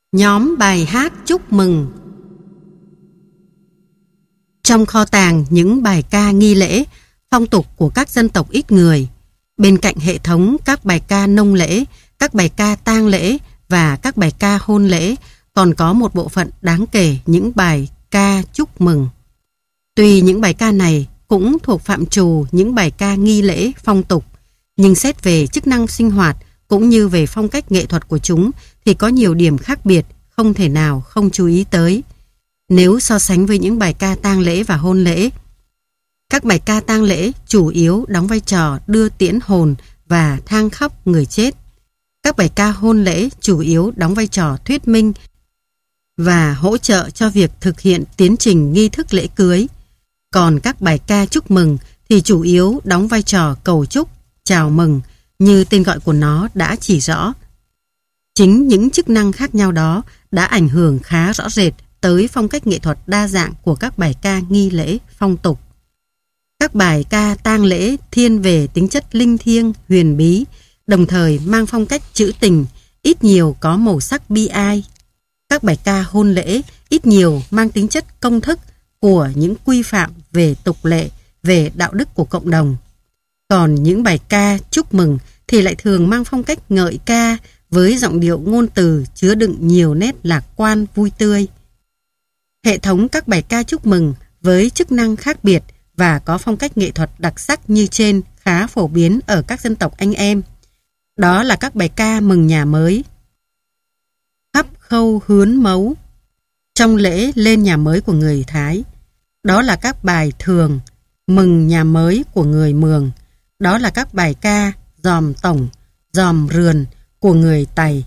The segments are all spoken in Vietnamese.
Nhóm bài hát chúc mừng. Trong kho tàng những bài ca nghi lễ, phong tục của các dân tộc ít người, bên cạnh hệ thống các bài ca nông lễ, các bài ca tang lễ và các bài ca hôn lễ, còn có một bộ phận đáng kể những bài ca chúc mừng. Tuy những bài ca này cũng thuộc phạm trù những bài ca nghi lễ phong tục, nhưng xét về chức năng sinh hoạt cũng như về phong cách nghệ thuật của chúng thì có nhiều điểm khác biệt không thể nào không chú ý tới. Nếu so sánh với những bài ca tang lễ và hôn lễ, các bài ca tang lễ chủ yếu đóng vai trò đưa tiễn hồn và than khóc người chết. Các bài ca hôn lễ chủ yếu đóng vai trò thuyết minh và hỗ trợ cho việc thực hiện tiến trình nghi thức lễ cưới. Còn các bài ca chúc mừng thì chủ yếu đóng vai trò cầu chúc, chào mừng, như tên gọi của nó đã chỉ rõ. Chính những chức năng khác nhau đó đã ảnh hưởng khá rõ rệt tới phong cách nghệ thuật đa dạng của các bài ca nghi lễ phong tục. Các bài ca tang lễ thiên về tính chất linh thiêng, huyền bí, đồng thời mang phong cách trữ tình, ít nhiều có màu sắc bi ai. Các bài ca hôn lễ ít nhiều mang tính chất công thức của những quy phạm về tục lệ, về đạo đức của cộng đồng. Còn những bài ca chúc mừng thì lại thường mang phong cách ngợi ca với giọng điệu ngôn từ chứa đựng nhiều nét lạc quan vui tươi. Hệ thống các bài ca chúc mừng với chức năng khác biệt và có phong cách nghệ thuật đặc sắc như trên khá phổ biến ở các dân tộc anh em. Đó là các bài ca mừng nhà mới, khắp khâu hướn mấu, trong lễ lên nhà mới của người Thái. Đó là các bài thường, mừng nhà mới của người Mường. Đó là các bài ca dòm tổng, dòm rườn của người Tày.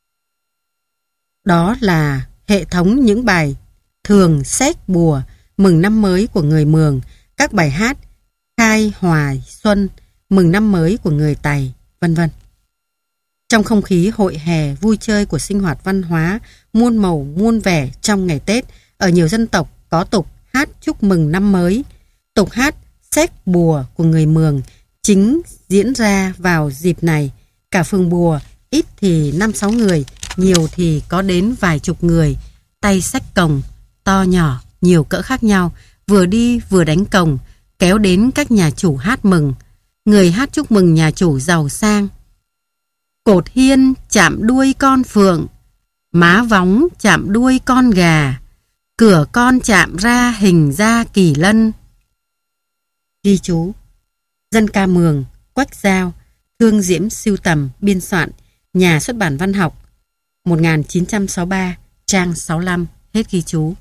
Đó là hệ thống những bài thường séc bùa, mừng năm mới của người Mường, các bài hát khai hòa xuân, mừng năm mới của người Tày, vân vân. Trong không khí hội hè vui chơi của sinh hoạt văn hóa muôn màu muôn vẻ trong ngày Tết, ở nhiều dân tộc có tục hát chúc mừng năm mới. Tục hát séc bùa của người Mường chính diễn ra vào dịp này. Cả phường bùa ít thì 5-6 người, nhiều thì có đến vài chục người, tay xách cồng, to nhỏ, nhiều cỡ khác nhau, vừa đi vừa đánh cồng, kéo đến các nhà chủ hát mừng. Người hát chúc mừng nhà chủ giàu sang. Cột hiên chạm đuôi con phượng, má vóng chạm đuôi con gà, cửa con chạm ra hình da kỳ lân. Ghi chú: dân ca Mường, Quách Giao, Thương Diễm sưu tầm, biên soạn, Nhà xuất bản Văn học, 1963, trang 65, hết ghi chú.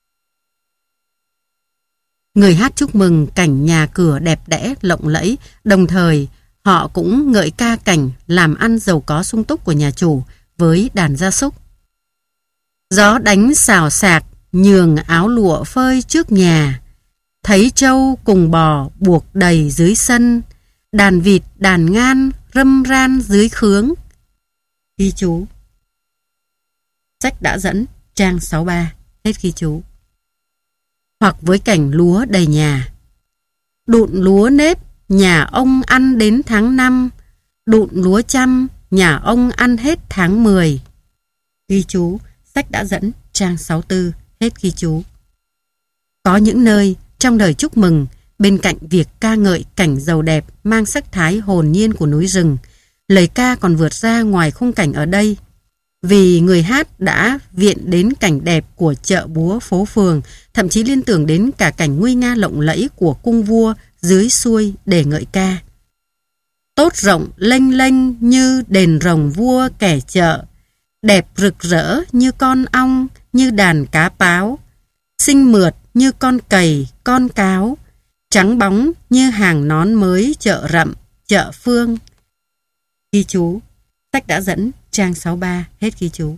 Người hát chúc mừng cảnh nhà cửa đẹp đẽ, lộng lẫy, đồng thời họ cũng ngợi ca cảnh làm ăn giàu có sung túc của nhà chủ với đàn gia súc. Gió đánh xào xạc, nhường áo lụa phơi trước nhà, thấy trâu cùng bò buộc đầy dưới sân, đàn vịt đàn ngan râm ran dưới khướng. Ghi chú: sách đã dẫn, trang 63, hết ghi chú. Hoặc với cảnh lúa đầy nhà. Đụn lúa nếp, nhà ông ăn đến tháng 5, đụn lúa chăm, nhà ông ăn hết tháng 10. Ghi chú: sách đã dẫn, trang 64, hết ghi chú. Có những nơi trong đời chúc mừng, bên cạnh việc ca ngợi cảnh giàu đẹp mang sắc thái hồn nhiên của núi rừng, lời ca còn vượt ra ngoài khung cảnh ở đây. Vì người hát đã viện đến cảnh đẹp của chợ búa phố phường, thậm chí liên tưởng đến cả cảnh nguy nga lộng lẫy của cung vua dưới xuôi để ngợi ca. Tốt rộng lênh lênh như đền rồng vua kẻ chợ, đẹp rực rỡ như con ong, như đàn cá páo, xinh mượt như con cầy, con cáo, trắng bóng như hàng nón mới chợ Rậm, chợ Phương. Ghi chú: sách đã dẫn, trang 63, hết ghi chú.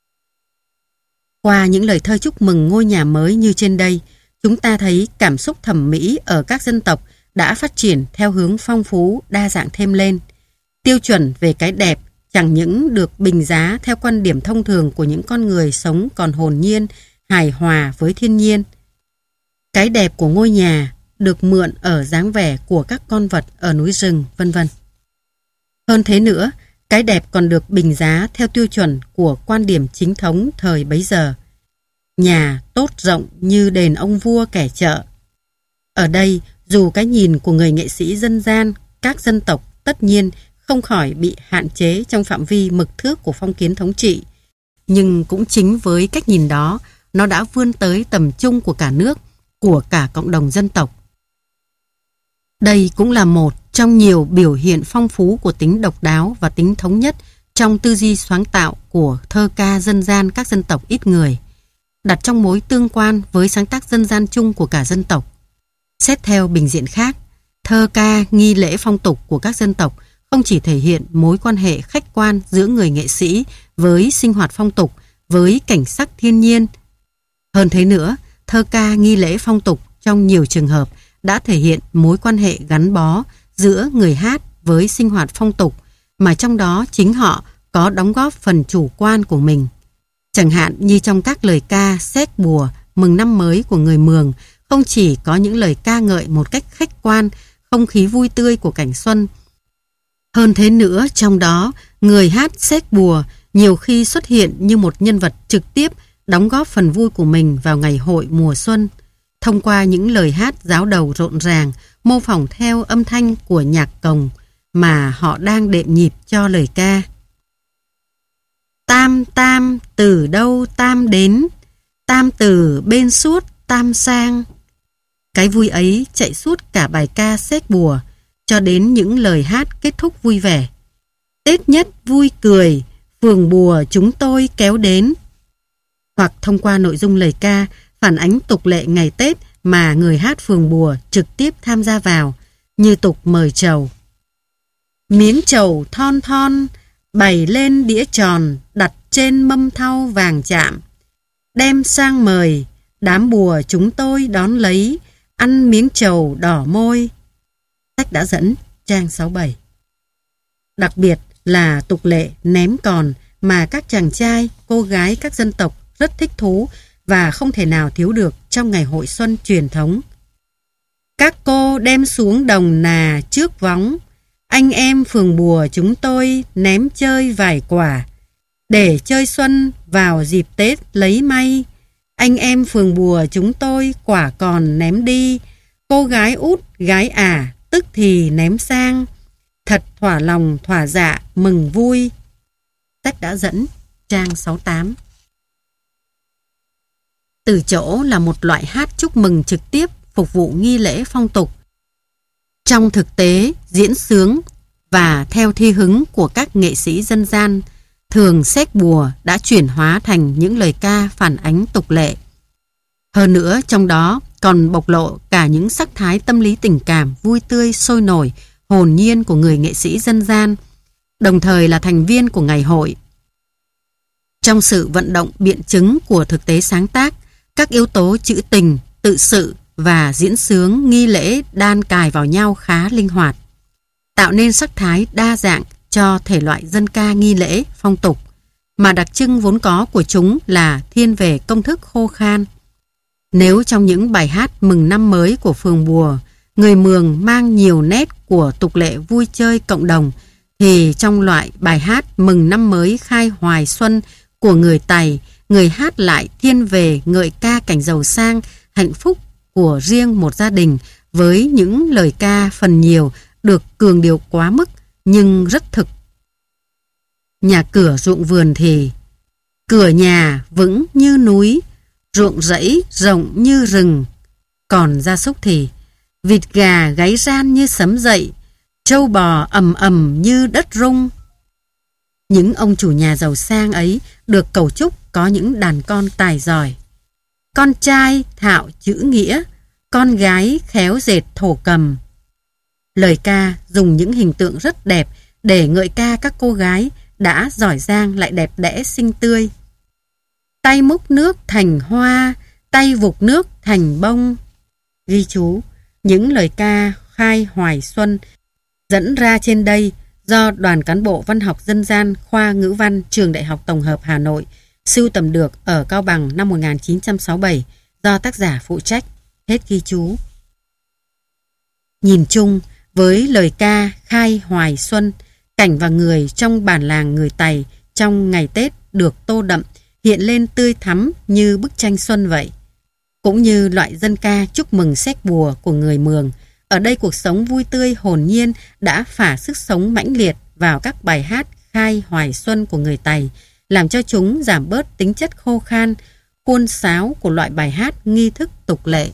Qua những lời thơ chúc mừng ngôi nhà mới như trên đây, chúng ta thấy cảm xúc thẩm mỹ ở các dân tộc đã phát triển theo hướng phong phú, đa dạng thêm lên. Tiêu chuẩn về cái đẹp chẳng những được bình giá theo quan điểm thông thường của những con người sống còn hồn nhiên, hài hòa với thiên nhiên. Cái đẹp của ngôi nhà được mượn ở dáng vẻ của các con vật ở núi rừng, vân vân. Hơn thế nữa, Cái đẹp còn được bình giá theo tiêu chuẩn của quan điểm chính thống thời bấy giờ. Nhà tốt rộng như đền ông vua kẻ chợ. Ở đây, dù cái nhìn của người nghệ sĩ dân gian, các dân tộc tất nhiên không khỏi bị hạn chế trong phạm vi mực thước của phong kiến thống trị, nhưng cũng chính với cách nhìn đó, nó đã vươn tới tầm trung của cả nước, của cả cộng đồng dân tộc. Đây cũng là một trong nhiều biểu hiện phong phú của tính độc đáo và tính thống nhất trong tư duy sáng tạo của thơ ca dân gian các dân tộc ít người, đặt trong mối tương quan với sáng tác dân gian chung của cả dân tộc. Xét theo bình diện khác, thơ ca nghi lễ phong tục của các dân tộc không chỉ thể hiện mối quan hệ khách quan giữa người nghệ sĩ với sinh hoạt phong tục, với cảnh sắc thiên nhiên. Hơn thế nữa, thơ ca nghi lễ phong tục trong nhiều trường hợp đã thể hiện mối quan hệ gắn bó giữa người hát với sinh hoạt phong tục, mà trong đó chính họ có đóng góp phần chủ quan của mình. Chẳng hạn như trong các lời ca séc bùa mừng năm mới của người Mường, không chỉ có những lời ca ngợi một cách khách quan không khí vui tươi của cảnh xuân. Hơn thế nữa, trong đó, người hát séc bùa nhiều khi xuất hiện như một nhân vật trực tiếp đóng góp phần vui của mình vào ngày hội mùa xuân, thông qua những lời hát giáo đầu rộn ràng, mô phỏng theo âm thanh của nhạc cồng mà họ đang đệm nhịp cho lời ca. Tam tam từ đâu tam đến, tam từ bên suốt tam sang. Cái vui ấy chạy suốt cả bài ca séc bùa, cho đến những lời hát kết thúc vui vẻ. Tết nhất vui cười, phường bùa chúng tôi kéo đến. Hoặc thông qua nội dung lời ca phản ánh tục lệ ngày Tết mà người hát phường bùa trực tiếp tham gia vào, như tục mời trầu. Miếng trầu thon thon, bày lên đĩa tròn, đặt trên mâm thau vàng chạm. Đem sang mời, đám bùa chúng tôi đón lấy, ăn miếng trầu đỏ môi. Sách đã dẫn, trang 67. Đặc biệt là tục lệ ném còn mà các chàng trai, cô gái các dân tộc rất thích thú và không thể nào thiếu được trong ngày hội xuân truyền thống. Các cô đem xuống đồng nà trước võng, anh em phường bùa chúng tôi ném chơi vài quả, để chơi xuân vào dịp Tết lấy may. Anh em phường bùa chúng tôi quả còn ném đi, cô gái út gái ả tức thì ném sang, thật thỏa lòng thỏa dạ mừng vui. Sách đã dẫn, trang 68. Từ chỗ là một loại hát chúc mừng trực tiếp phục vụ nghi lễ phong tục, trong thực tế diễn xướng và theo thi hứng của các nghệ sĩ dân gian, thường séc bùa đã chuyển hóa thành những lời ca phản ánh tục lệ. Hơn nữa, trong đó còn bộc lộ cả những sắc thái tâm lý tình cảm vui tươi sôi nổi, hồn nhiên của người nghệ sĩ dân gian, đồng thời là thành viên của ngày hội. Trong sự vận động biện chứng của thực tế sáng tác, các yếu tố trữ tình, tự sự và diễn xướng nghi lễ đan cài vào nhau khá linh hoạt, tạo nên sắc thái đa dạng cho thể loại dân ca nghi lễ phong tục, mà đặc trưng vốn có của chúng là thiên về công thức khô khan. Nếu trong những bài hát mừng năm mới của phường bùa, người Mường mang nhiều nét của tục lệ vui chơi cộng đồng, thì trong loại bài hát mừng năm mới khai hoài xuân của người Tày, người hát lại thiên về ngợi ca cảnh giàu sang, hạnh phúc của riêng một gia đình, với những lời ca phần nhiều được cường điệu quá mức nhưng rất thực. Nhà cửa ruộng vườn thì cửa nhà vững như núi, ruộng rẫy rộng như rừng. Còn gia súc thì vịt gà gáy ran như sấm dậy, trâu bò ầm ầm như đất rung. Những ông chủ nhà giàu sang ấy được cầu chúc có những đàn con tài giỏi. Con trai thạo chữ nghĩa, con gái khéo dệt thổ cầm. Lời ca dùng những hình tượng rất đẹp để ngợi ca các cô gái đã giỏi giang lại đẹp đẽ xinh tươi. Tay múc nước thành hoa, tay vục nước thành bông. Ghi chú, những lời ca khai hoài xuân dẫn ra trên đây do Đoàn cán bộ văn học dân gian khoa ngữ văn Trường Đại học Tổng hợp Hà Nội sưu tầm được ở Cao Bằng năm 1967 do tác giả phụ trách. Hết ghi chú. Nhìn chung, với lời ca khai hoài xuân, Cảnh và người trong bản làng người Tày trong ngày Tết được tô đậm, hiện lên tươi thắm như bức tranh xuân vậy. Cũng như loại dân ca chúc mừng séc bùa của người Mường, ở đây cuộc sống vui tươi hồn nhiên đã phả sức sống mãnh liệt vào các bài hát khai hoài xuân của người Tày, làm cho chúng giảm bớt tính chất khô khan, khuôn sáo của loại bài hát nghi thức tục lệ.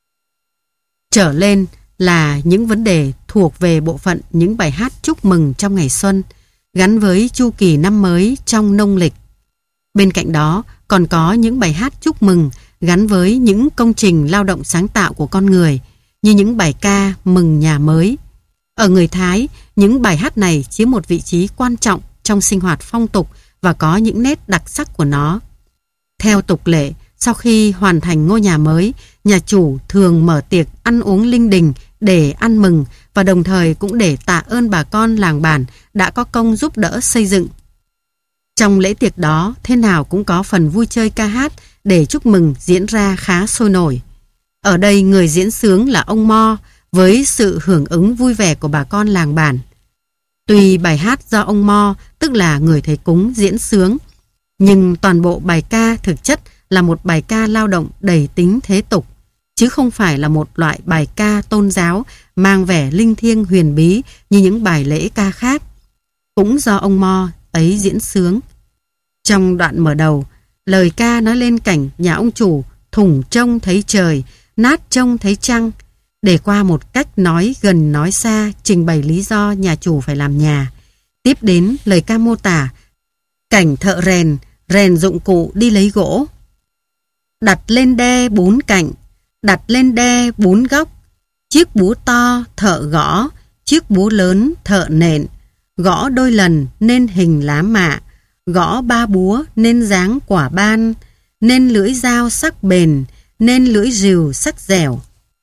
Trở lên là những vấn đề thuộc về bộ phận những bài hát chúc mừng trong ngày xuân, gắn với chu kỳ năm mới trong nông lịch. Bên cạnh đó còn có những bài hát chúc mừng gắn với những công trình lao động sáng tạo của con người, như những bài ca mừng nhà mới. Ở người Thái, những bài hát này chiếm một vị trí quan trọng trong sinh hoạt phong tục và có những nét đặc sắc của nó. Theo tục lệ, sau khi hoàn thành ngôi nhà mới, nhà chủ thường mở tiệc ăn uống linh đình để ăn mừng và đồng thời cũng để tạ ơn bà con làng bản đã có công giúp đỡ xây dựng. Trong lễ tiệc đó, thế nào cũng có phần vui chơi ca hát để chúc mừng diễn ra khá sôi nổi. Ở đây người diễn xướng là ông Mo với sự hưởng ứng vui vẻ của bà con làng bản. Tuy bài hát do ông Mo, tức là người thầy cúng, diễn xướng, nhưng toàn bộ bài ca thực chất là một bài ca lao động đầy tính thế tục, chứ không phải là một loại bài ca tôn giáo mang vẻ linh thiêng huyền bí như những bài lễ ca khác, cũng do ông Mo ấy diễn xướng. Trong đoạn mở đầu, lời ca nói lên cảnh nhà ông chủ thủng trông thấy trời, nát trông thấy trăng, để qua một cách nói gần nói xa trình bày lý do nhà chủ phải làm nhà. Tiếp đến lời ca mô tả cảnh thợ rèn rèn dụng cụ đi lấy gỗ. Đặt lên đe 4 cạnh, đặt lên đe 4 góc, chiếc búa to thợ gõ, chiếc búa lớn thợ nện, gõ đôi lần nên hình lá mạ, gõ 3 búa nên dáng quả ban, nên lưỡi dao sắc bền, nên lưỡi rìu sắc dẻo.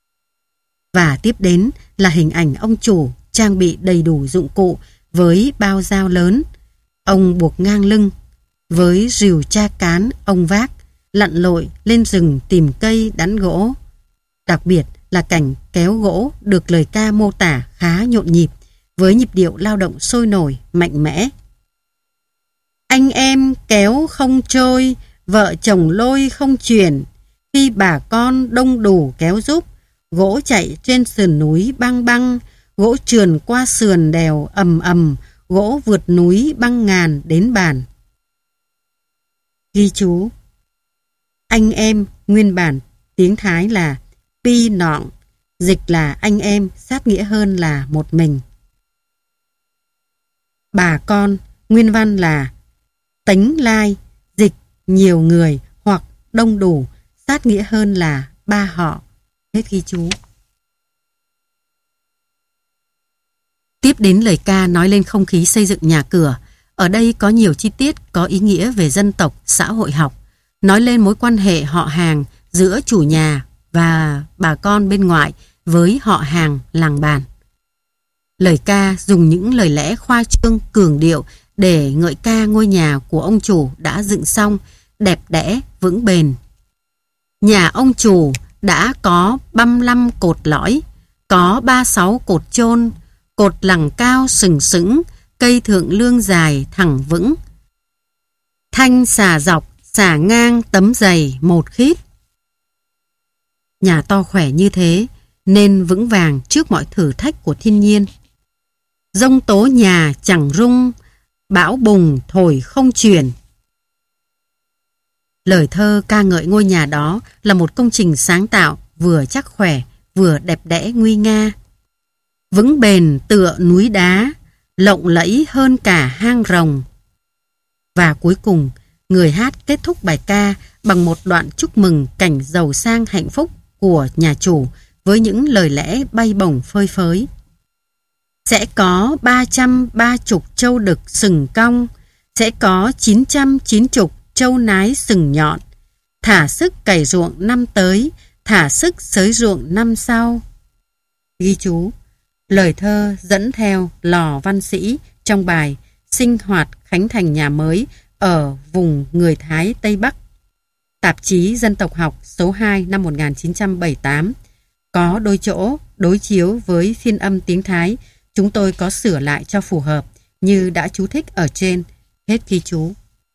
Và tiếp đến là hình ảnh ông chủ trang bị đầy đủ dụng cụ với bao dao lớn, ông buộc ngang lưng, với rìu tra cán ông vác, lặn lội lên rừng tìm cây đắn gỗ. Đặc biệt là cảnh kéo gỗ được lời ca mô tả khá nhộn nhịp, với nhịp điệu lao động sôi nổi, mạnh mẽ. Anh em kéo không trôi, vợ chồng lôi không chuyển, khi bà con đông đủ kéo giúp, gỗ chạy trên sườn núi băng băng, gỗ trườn qua sườn đèo ầm ầm, gỗ vượt núi băng ngàn đến bàn. Ghi chú: anh em nguyên bản tiếng Thái là pi nọng, dịch là anh em, sát nghĩa hơn là một mình. Bà con nguyên văn là tính lai, dịch nhiều người hoặc đông đủ, sát nghĩa hơn là ba họ. Hết ghi chú. Tiếp đến lời ca nói lên không khí xây dựng nhà cửa. Ở đây có nhiều chi tiết có ý nghĩa về dân tộc, xã hội học, nói lên mối quan hệ họ hàng giữa chủ nhà và bà con bên ngoại với họ hàng làng bản. Lời ca dùng những lời lẽ khoa trương cường điệu để ngợi ca ngôi nhà của ông chủ đã dựng xong, đẹp đẽ, vững bền. Nhà ông chủ đã có 35 cột lõi, có 36 cột chôn, cột lằng cao sừng sững, cây thượng lương dài thẳng vững. Thanh xà dọc, xà ngang tấm dày một khít. Nhà to khỏe như thế nên vững vàng trước mọi thử thách của thiên nhiên. Giông tố nhà chẳng rung, bão bùng thổi không chuyển. Lời thơ ca ngợi ngôi nhà đó là một công trình sáng tạo, vừa chắc khỏe, vừa đẹp đẽ nguy nga. Vững bền tựa núi đá, lộng lẫy hơn cả hang rồng. Và cuối cùng, người hát kết thúc bài ca bằng một đoạn chúc mừng cảnh giàu sang hạnh phúc của nhà chủ với những lời lẽ bay bổng phơi phới. Sẽ có 330 trâu đực sừng cong, sẽ có 990 trâu nái sừng nhọn. Thả sức cày ruộng năm tới, thả sức xới ruộng năm sau. Ghi chú: lời thơ dẫn theo Lò Văn Sĩ trong bài Sinh hoạt khánh thành nhà mới ở vùng người Thái Tây Bắc, tạp chí Dân tộc học số 2 năm 1978. Có đôi chỗ đối chiếu với phiên âm tiếng Thái, chúng tôi có sửa lại cho phù hợp. như đã chú thích ở trên. Hết ghi chú.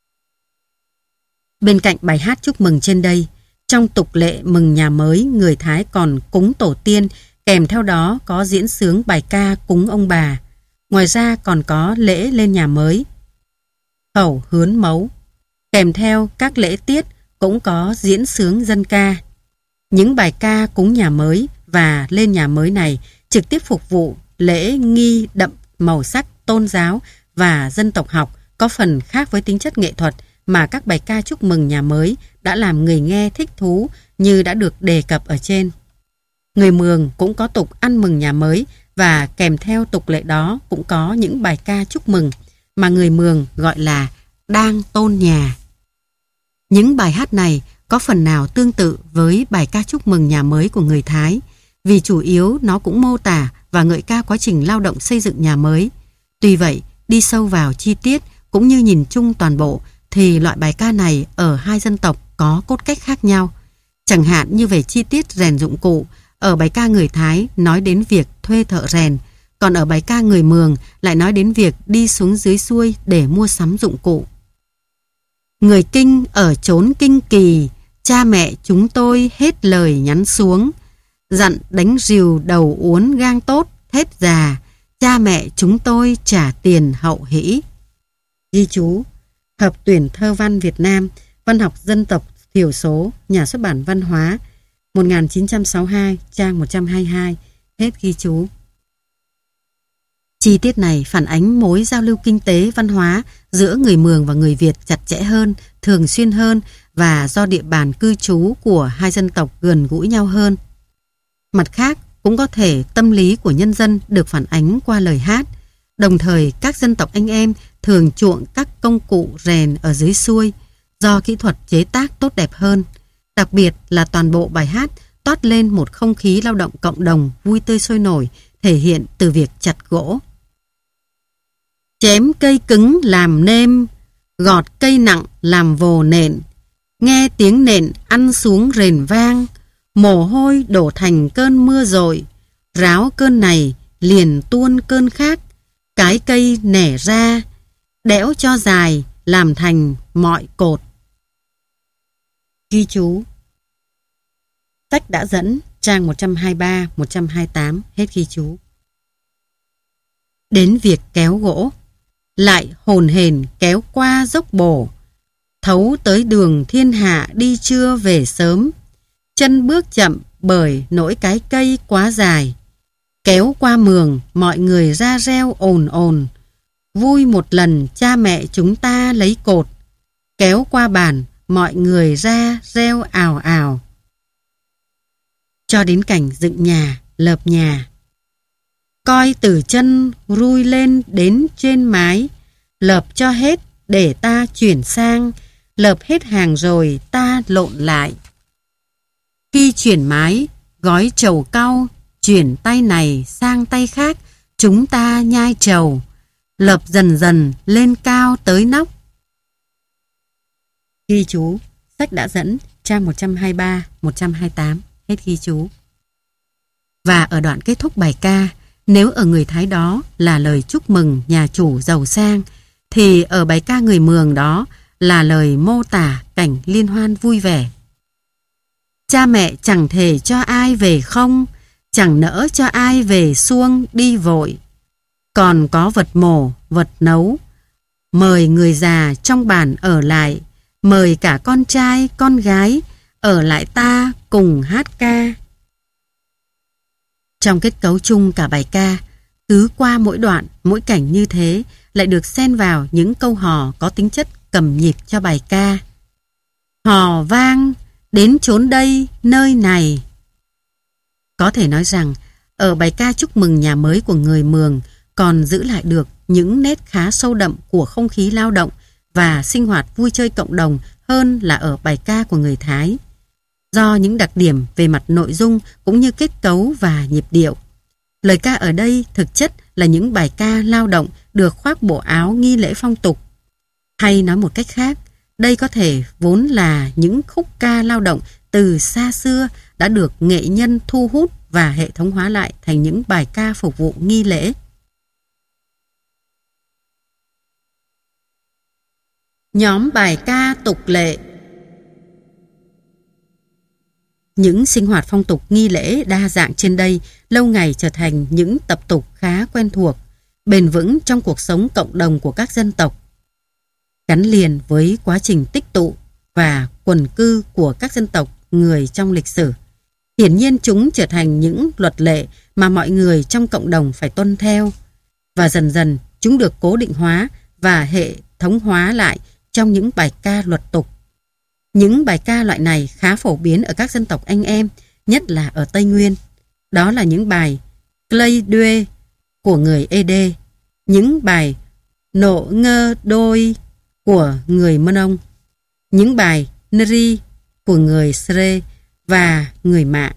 Bên cạnh bài hát chúc mừng trên đây, trong tục lệ mừng nhà mới, người Thái còn cúng tổ tiên, kèm theo đó có diễn xướng bài ca cúng ông bà. Ngoài ra còn có lễ lên nhà mới, khẩu hướn mấu. Kèm theo các lễ tiết cũng có diễn xướng dân ca. Những bài ca cúng nhà mới và lên nhà mới này trực tiếp phục vụ lễ nghi đậm màu sắc tôn giáo và dân tộc học, có phần khác với tính chất nghệ thuật mà các bài ca chúc mừng nhà mới đã làm người nghe thích thú như đã được đề cập ở trên. Người Mường cũng có tục ăn mừng nhà mới và kèm theo tục lệ đó cũng có những bài ca chúc mừng mà người Mường gọi là đang tôn nhà. Những bài hát này có phần nào tương tự với bài ca chúc mừng nhà mới của người Thái, vì chủ yếu nó cũng mô tả và ngợi ca quá trình lao động xây dựng nhà mới. Tuy vậy, đi sâu vào chi tiết cũng như nhìn chung toàn bộ thì loại bài ca này ở hai dân tộc có cốt cách khác nhau. Chẳng hạn như về chi tiết rèn dụng cụ, ở bài ca người Thái nói đến việc thuê thợ rèn, còn ở bài ca người Mường lại nói đến việc đi xuống dưới xuôi để mua sắm dụng cụ. Người Kinh ở chốn Kinh Kỳ, cha mẹ chúng tôi hết lời nhắn xuống, dặn đánh rìu đầu uốn gang tốt, thết già, cha mẹ chúng tôi trả tiền hậu hĩ. Ghi chú, Hợp tuyển thơ văn Việt Nam, văn học dân tộc thiểu số, nhà xuất bản Văn hóa, 1962, trang 122, hết ghi chú. Chi tiết này phản ánh mối giao lưu kinh tế văn hóa giữa người Mường và người Việt chặt chẽ hơn, thường xuyên hơn và do địa bàn cư trú của hai dân tộc gần gũi nhau hơn. Mặt khác, cũng có thể tâm lý của nhân dân được phản ánh qua lời hát. Đồng thời, các dân tộc anh em thường chuộng các công cụ rèn ở dưới xuôi do kỹ thuật chế tác tốt đẹp hơn. Đặc biệt là toàn bộ bài hát toát lên một không khí lao động cộng đồng vui tươi sôi nổi, thể hiện từ việc chặt gỗ. Chém cây cứng làm nêm, gọt cây nặng làm vồ nện, nghe tiếng nện ăn xuống rền vang, mồ hôi đổ thành cơn mưa dội, ráo cơn này liền tuôn cơn khác, cái cây nẻ ra, đẽo cho dài làm thành mọi cột. Ghi chú, sách đã dẫn trang 123, 128, hết ghi chú. Đến việc kéo gỗ, lại hồn hển kéo qua dốc bổ, thấu tới đường thiên hạ đi trưa về sớm, chân bước chậm bởi nỗi cái cây quá dài, kéo qua mường mọi người ra reo ồn ồn, vui một lần cha mẹ chúng ta lấy cột, kéo qua bản mọi người ra reo ào ào. Cho đến cảnh dựng nhà, lợp nhà. Coi từ chân rui lên đến trên mái, lợp cho hết để ta chuyển sang, lợp hết hàng rồi ta lộn lại. Khi chuyển mái, gói trầu cau, chuyển tay này sang tay khác, chúng ta nhai trầu, lợp dần dần lên cao tới nóc. Ghi chú, sách đã dẫn trang 123, 128, hết ghi chú. Và ở đoạn kết thúc bài ca, nếu ở người Thái đó là lời chúc mừng nhà chủ giàu sang, thì ở bài ca người Mường đó là lời mô tả cảnh liên hoan vui vẻ. Cha mẹ chẳng thể cho ai về không, chẳng nỡ cho ai về xuông đi vội. Còn có vật mổ, vật nấu, mời người già trong bản ở lại, mời cả con trai, con gái, ở lại ta cùng hát ca. Trong kết cấu chung cả bài ca, cứ qua mỗi đoạn, mỗi cảnh như thế lại được xen vào những câu hò có tính chất cầm nhịp cho bài ca. Hò vang, đến chốn đây, nơi này. Có thể nói rằng, ở bài ca chúc mừng nhà mới của người Mường còn giữ lại được những nét khá sâu đậm của không khí lao động và sinh hoạt vui chơi cộng đồng hơn là ở bài ca của người Thái. Do những đặc điểm về mặt nội dung cũng như kết cấu và nhịp điệu. Lời ca ở đây thực chất là những bài ca lao động được khoác bộ áo nghi lễ phong tục. Hay nói một cách khác, đây có thể vốn là những khúc ca lao động từ xa xưa đã được nghệ nhân thu hút và hệ thống hóa lại thành những bài ca phục vụ nghi lễ. Nhóm bài ca tục lệ. Những sinh hoạt phong tục nghi lễ đa dạng trên đây lâu ngày trở thành những tập tục khá quen thuộc, bền vững trong cuộc sống cộng đồng của các dân tộc. Gắn liền với quá trình tích tụ và quần cư của các dân tộc người trong lịch sử. Hiển nhiên chúng trở thành những luật lệ mà mọi người trong cộng đồng phải tuân theo. Và dần dần chúng được cố định hóa và hệ thống hóa lại trong những bài ca luật tục. Những bài ca loại này khá phổ biến ở các dân tộc anh em, nhất là ở Tây Nguyên. Đó là những bài Klei Duê của người Ede, những bài Nộ Ngơ Đôi của người Mân Ông, những bài Nri của người Sre và người Mạ.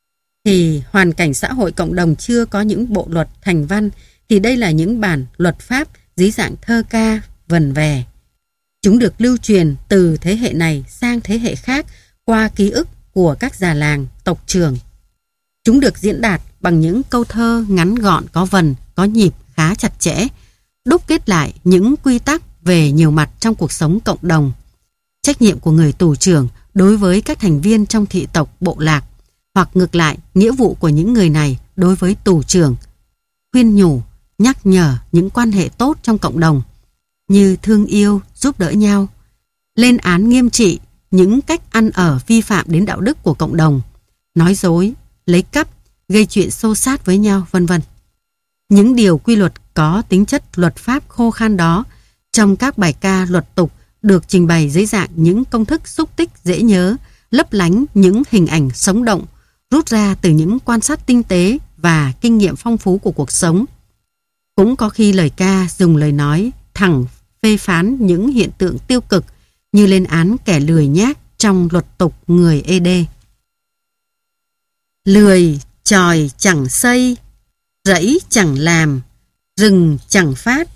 Thì hoàn cảnh xã hội cộng đồng chưa có những bộ luật thành văn, thì đây là những bản luật pháp dưới dạng thơ ca, vần vè. Chúng được lưu truyền từ thế hệ này sang thế hệ khác qua ký ức của các già làng, tộc trưởng. Chúng được diễn đạt bằng những câu thơ ngắn gọn, có vần, có nhịp khá chặt chẽ, đúc kết lại những quy tắc về nhiều mặt trong cuộc sống cộng đồng. Trách nhiệm của người tù trưởng đối với các thành viên trong thị tộc bộ lạc, hoặc ngược lại nghĩa vụ của những người này đối với tù trưởng, khuyên nhủ, nhắc nhở những quan hệ tốt trong cộng đồng, như thương yêu, giúp đỡ nhau, lên án nghiêm trị những cách ăn ở vi phạm đến đạo đức của cộng đồng, nói dối, lấy cắp, gây chuyện xô xát với nhau, vân vân. Những điều quy luật có tính chất luật pháp khô khan đó trong các bài ca luật tục được trình bày dưới dạng những công thức xúc tích dễ nhớ, lấp lánh những hình ảnh sống động, rút ra từ những quan sát tinh tế và kinh nghiệm phong phú của cuộc sống. Cũng có khi lời ca dùng lời nói thẳng phê phán những hiện tượng tiêu cực, như lên án kẻ lười nhác trong luật tục người Ede. Lười chòi chẳng xây, rẫy chẳng làm, rừng chẳng phát.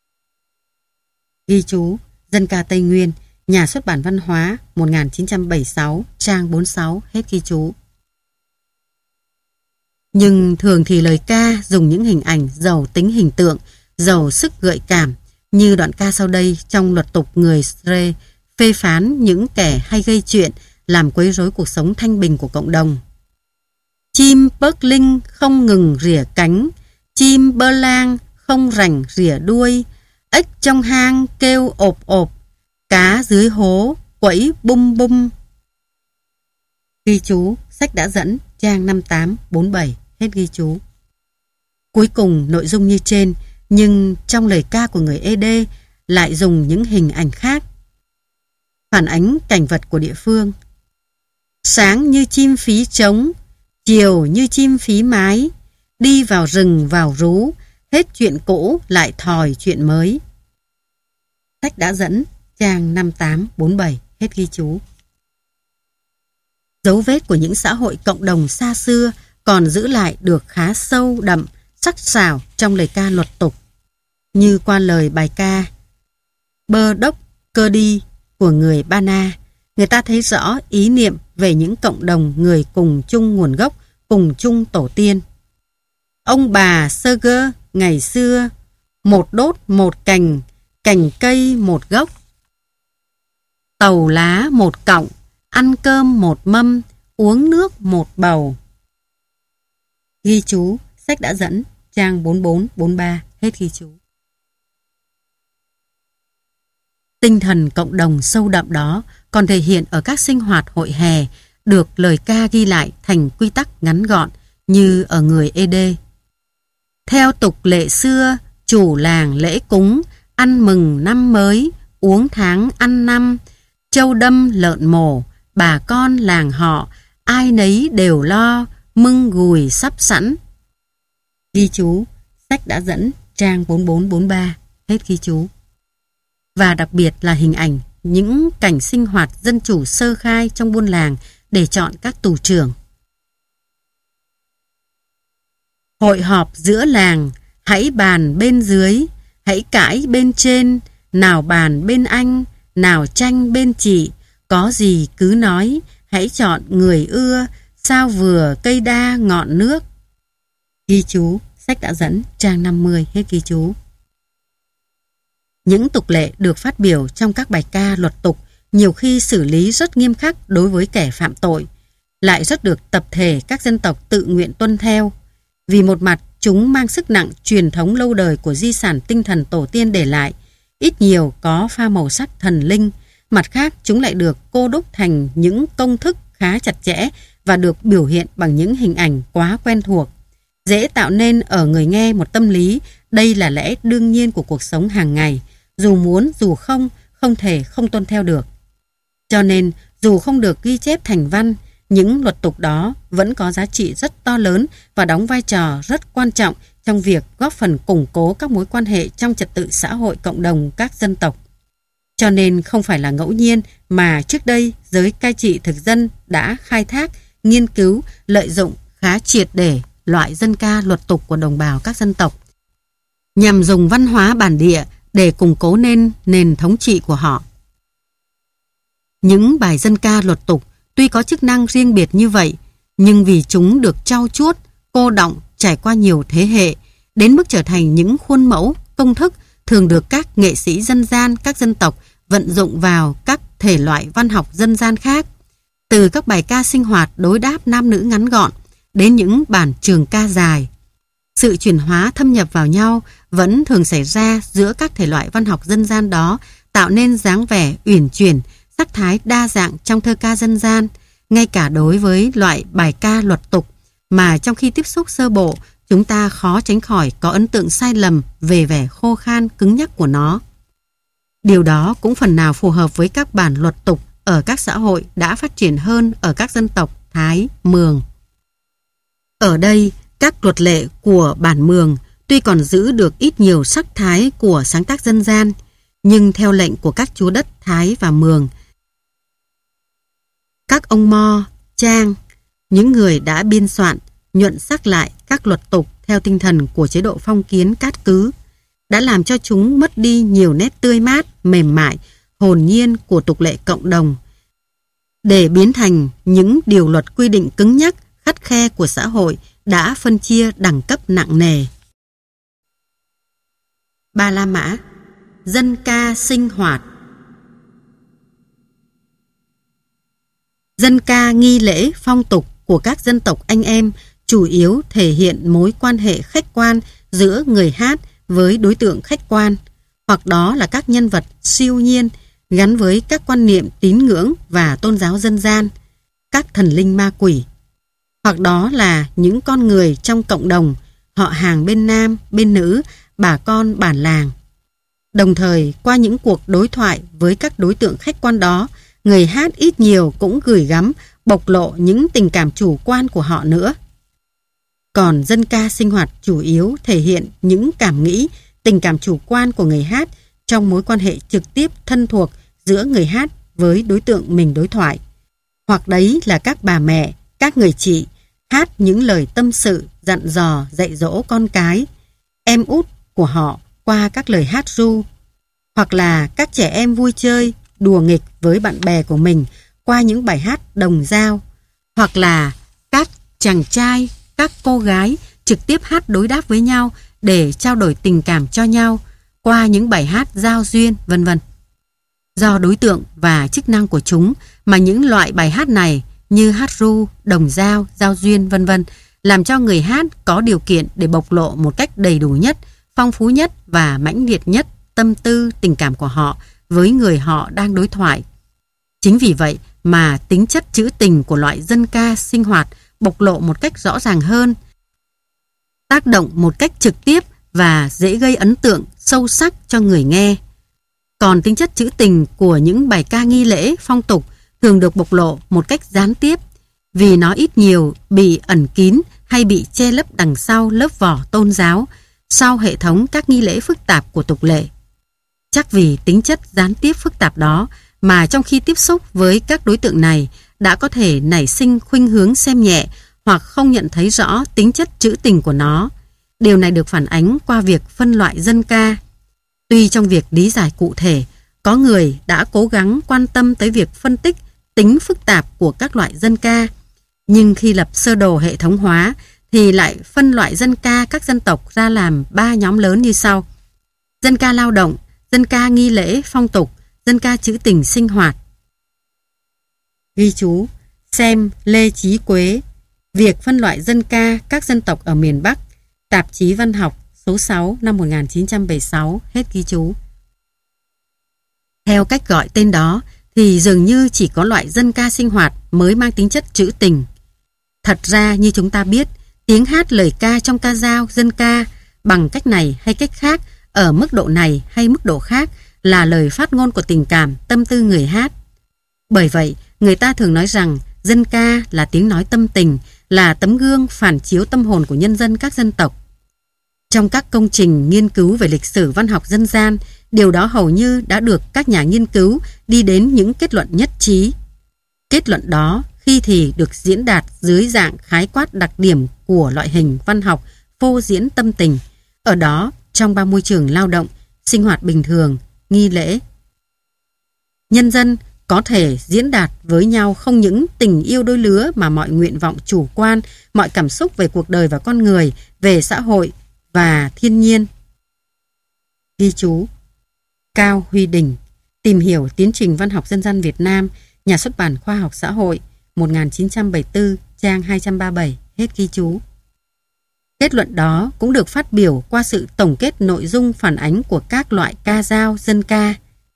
Ghi chú: Dân ca Tây Nguyên, Nhà xuất bản Văn hóa, 1976, trang 46, hết ghi chú. Nhưng thường thì lời ca dùng những hình ảnh giàu tính hình tượng, giàu sức gợi cảm, như đoạn ca sau đây trong luật tục người Sre phê phán những kẻ hay gây chuyện, làm quấy rối cuộc sống thanh bình của cộng đồng. Chim bớt linh không ngừng rỉa cánh, chim bơ lang không rảnh rỉa đuôi, ếch trong hang kêu ộp ộp, cá dưới hố quẫy bum bum. Ghi chú: Sách đã dẫn, trang 5847, hết ghi chú. Cuối cùng nội dung như trên, nhưng trong lời ca của người Ede lại dùng những hình ảnh khác, phản ánh cảnh vật của địa phương. Sáng như chim phí trống, chiều như chim phí mái, đi vào rừng vào rú, hết chuyện cũ lại thòi chuyện mới. Sách đã dẫn, trang 5847, hết ghi chú. Dấu vết của những xã hội cộng đồng xa xưa còn giữ lại được khá sâu đậm, sắc sảo trong lời ca luật tục, như qua lời bài ca Bơ Đốc Cơ Đi của người Ba Na. Người ta thấy rõ ý niệm về những cộng đồng người cùng chung nguồn gốc, cùng chung tổ tiên. Ông bà Sơ Gơ ngày xưa, một đốt một cành, cành cây một gốc, tàu lá một cọng, ăn cơm một mâm, uống nước một bầu. Ghi chú: Sách đã dẫn, trang 4443, hết ghi chú. Tinh thần cộng đồng sâu đậm đó còn thể hiện ở các sinh hoạt hội hè, được lời ca ghi lại thành quy tắc ngắn gọn, như ở người Ede. Theo tục lệ xưa, chủ làng lễ cúng, ăn mừng năm mới, uống tháng ăn năm, trâu đâm lợn mổ, bà con làng họ, ai nấy đều lo, mưng gùi sắp sẵn. Ghi chú: Sách đã dẫn, trang 4443, hết ghi chú. Và đặc biệt là hình ảnh những cảnh sinh hoạt dân chủ sơ khai trong buôn làng để chọn các tù trưởng. Hội họp giữa làng, hãy bàn bên dưới, hãy cãi bên trên, nào bàn bên anh, nào tranh bên chị, có gì cứ nói, hãy chọn người ưa, sao vừa cây đa ngọn nước. Ghi chú: Sách đã dẫn, trang 50, hết ghi chú. Những tục lệ được phát biểu trong các bài ca luật tục nhiều khi xử lý rất nghiêm khắc đối với kẻ phạm tội, lại rất được tập thể các dân tộc tự nguyện tuân theo. Vì một mặt, chúng mang sức nặng truyền thống lâu đời của di sản tinh thần tổ tiên để lại, ít nhiều có pha màu sắc thần linh. Mặt khác, chúng lại được cô đúc thành những công thức khá chặt chẽ và được biểu hiện bằng những hình ảnh quá quen thuộc, dễ tạo nên ở người nghe một tâm lý đây là lẽ đương nhiên của cuộc sống hàng ngày, dù muốn dù không thể không tuân theo được. Cho nên, dù không được ghi chép thành văn, những luật tục đó vẫn có giá trị rất to lớn và đóng vai trò rất quan trọng trong việc góp phần củng cố các mối quan hệ trong trật tự xã hội cộng đồng các dân tộc. Cho nên không phải là ngẫu nhiên mà trước đây giới cai trị thực dân đã khai thác, nghiên cứu, lợi dụng khá triệt để loại dân ca luật tục của đồng bào các dân tộc, nhằm dùng văn hóa bản địa để củng cố nên nền thống trị của họ. Những bài dân ca luật tục tuy có chức năng riêng biệt như vậy, nhưng vì chúng được trau chuốt, cô đọng trải qua nhiều thế hệ, đến mức trở thành những khuôn mẫu, công thức thường được các nghệ sĩ dân gian các dân tộc vận dụng vào các thể loại văn học dân gian khác. Từ các bài ca sinh hoạt đối đáp nam nữ ngắn gọn đến những bản trường ca dài. Sự chuyển hóa thâm nhập vào nhau vẫn thường xảy ra giữa các thể loại văn học dân gian đó, tạo nên dáng vẻ uyển chuyển, sắc thái đa dạng trong thơ ca dân gian, ngay cả đối với loại bài ca luật tục mà trong khi tiếp xúc sơ bộ, chúng ta khó tránh khỏi có ấn tượng sai lầm về vẻ khô khan cứng nhắc của nó. Điều đó cũng phần nào phù hợp với các bản luật tục ở các xã hội đã phát triển hơn ở các dân tộc Thái, Mường. Ở đây, các luật lệ của bản Mường tuy còn giữ được ít nhiều sắc thái của sáng tác dân gian, nhưng theo lệnh của các chúa đất Thái và Mường, các ông Mo, Trang, những người đã biên soạn, nhuận sắc lại các luật tục theo tinh thần của chế độ phong kiến cát cứ, đã làm cho chúng mất đi nhiều nét tươi mát, mềm mại, hồn nhiên của tục lệ cộng đồng, để biến thành những điều luật quy định cứng nhắc, khắt khe của xã hội đã phân chia đẳng cấp nặng nề. Ba La Mã, dân ca sinh hoạt. Dân ca nghi lễ phong tục của các dân tộc anh em chủ yếu thể hiện mối quan hệ khách quan giữa người hát với đối tượng khách quan, hoặc đó là các nhân vật siêu nhiên gắn với các quan niệm tín ngưỡng và tôn giáo dân gian, các thần linh ma quỷ, hoặc đó là những con người trong cộng đồng, họ hàng bên nam, bên nữ, bà con bản làng. Đồng thời, qua những cuộc đối thoại với các đối tượng khách quan đó, người hát ít nhiều cũng gửi gắm, bộc lộ những tình cảm chủ quan của họ nữa. Còn dân ca sinh hoạt chủ yếu thể hiện những cảm nghĩ, tình cảm chủ quan của người hát trong mối quan hệ trực tiếp thân thuộc giữa người hát với đối tượng mình đối thoại. Hoặc đấy là các bà mẹ, các người chị hát những lời tâm sự, dặn dò, dạy dỗ con cái, em út của họ qua các lời hát ru. Hoặc là các trẻ em vui chơi, đùa nghịch với bạn bè của mình qua những bài hát đồng dao. Hoặc là các chàng trai, các cô gái trực tiếp hát đối đáp với nhau để trao đổi tình cảm cho nhau qua những bài hát giao duyên, vân vân. Do đối tượng và chức năng của chúng mà những loại bài hát này như hát ru, đồng dao, giao duyên, vân vân làm cho người hát có điều kiện để bộc lộ một cách đầy đủ nhất, phong phú nhất và mãnh liệt nhất tâm tư, tình cảm của họ với người họ đang đối thoại. Chính vì vậy mà tính chất trữ tình của loại dân ca sinh hoạt bộc lộ một cách rõ ràng hơn, tác động một cách trực tiếp và dễ gây ấn tượng sâu sắc cho người nghe. Còn tính chất trữ tình của những bài ca nghi lễ phong tục thường được bộc lộ một cách gián tiếp, vì nó ít nhiều bị ẩn kín hay bị che lấp đằng sau lớp vỏ tôn giáo, sau hệ thống các nghi lễ phức tạp của tục lệ. Chắc vì tính chất gián tiếp phức tạp đó mà trong khi tiếp xúc với các đối tượng này đã có thể nảy sinh khuynh hướng xem nhẹ hoặc không nhận thấy rõ tính chất trữ tình của nó. Điều này được phản ánh qua việc phân loại dân ca. Tuy trong việc lý giải cụ thể, có người đã cố gắng quan tâm tới việc phân tích tính phức tạp của các loại dân ca, nhưng khi lập sơ đồ hệ thống hóa thì lại phân loại dân ca các dân tộc ra làm 3 nhóm lớn như sau: dân ca lao động, dân ca nghi lễ phong tục, dân ca trữ tình sinh hoạt. Ghi chú, xem Lê Chí Quế, Việc phân loại dân ca các dân tộc ở miền Bắc, Tạp chí Văn học số 6 năm 1976, hết ghi chú. Theo cách gọi tên đó thì dường như chỉ có loại dân ca sinh hoạt mới mang tính chất trữ tình. Thật ra như chúng ta biết, tiếng hát lời ca trong ca dao, dân ca bằng cách này hay cách khác, ở mức độ này hay mức độ khác là lời phát ngôn của tình cảm, tâm tư người hát. Bởi vậy, người ta thường nói rằng dân ca là tiếng nói tâm tình, là tấm gương phản chiếu tâm hồn của nhân dân các dân tộc. Trong các công trình nghiên cứu về lịch sử văn học dân gian, điều đó hầu như đã được các nhà nghiên cứu đi đến những kết luận nhất trí. Kết luận đó khi thì được diễn đạt dưới dạng khái quát đặc điểm của loại hình văn học phô diễn tâm tình, ở đó trong ba môi trường lao động, sinh hoạt bình thường, nghi lễ. Nhân dân có thể diễn đạt với nhau không những tình yêu đôi lứa mà mọi nguyện vọng chủ quan, mọi cảm xúc về cuộc đời và con người, về xã hội và thiên nhiên. Ghi chú, Cao Huy Đình, Tìm hiểu tiến trình văn học dân gian Việt Nam, Nhà xuất bản Khoa học Xã hội, 1974, trang 237, hết ghi chú. Kết luận đó cũng được phát biểu qua sự tổng kết nội dung phản ánh của các loại ca dao, dân ca.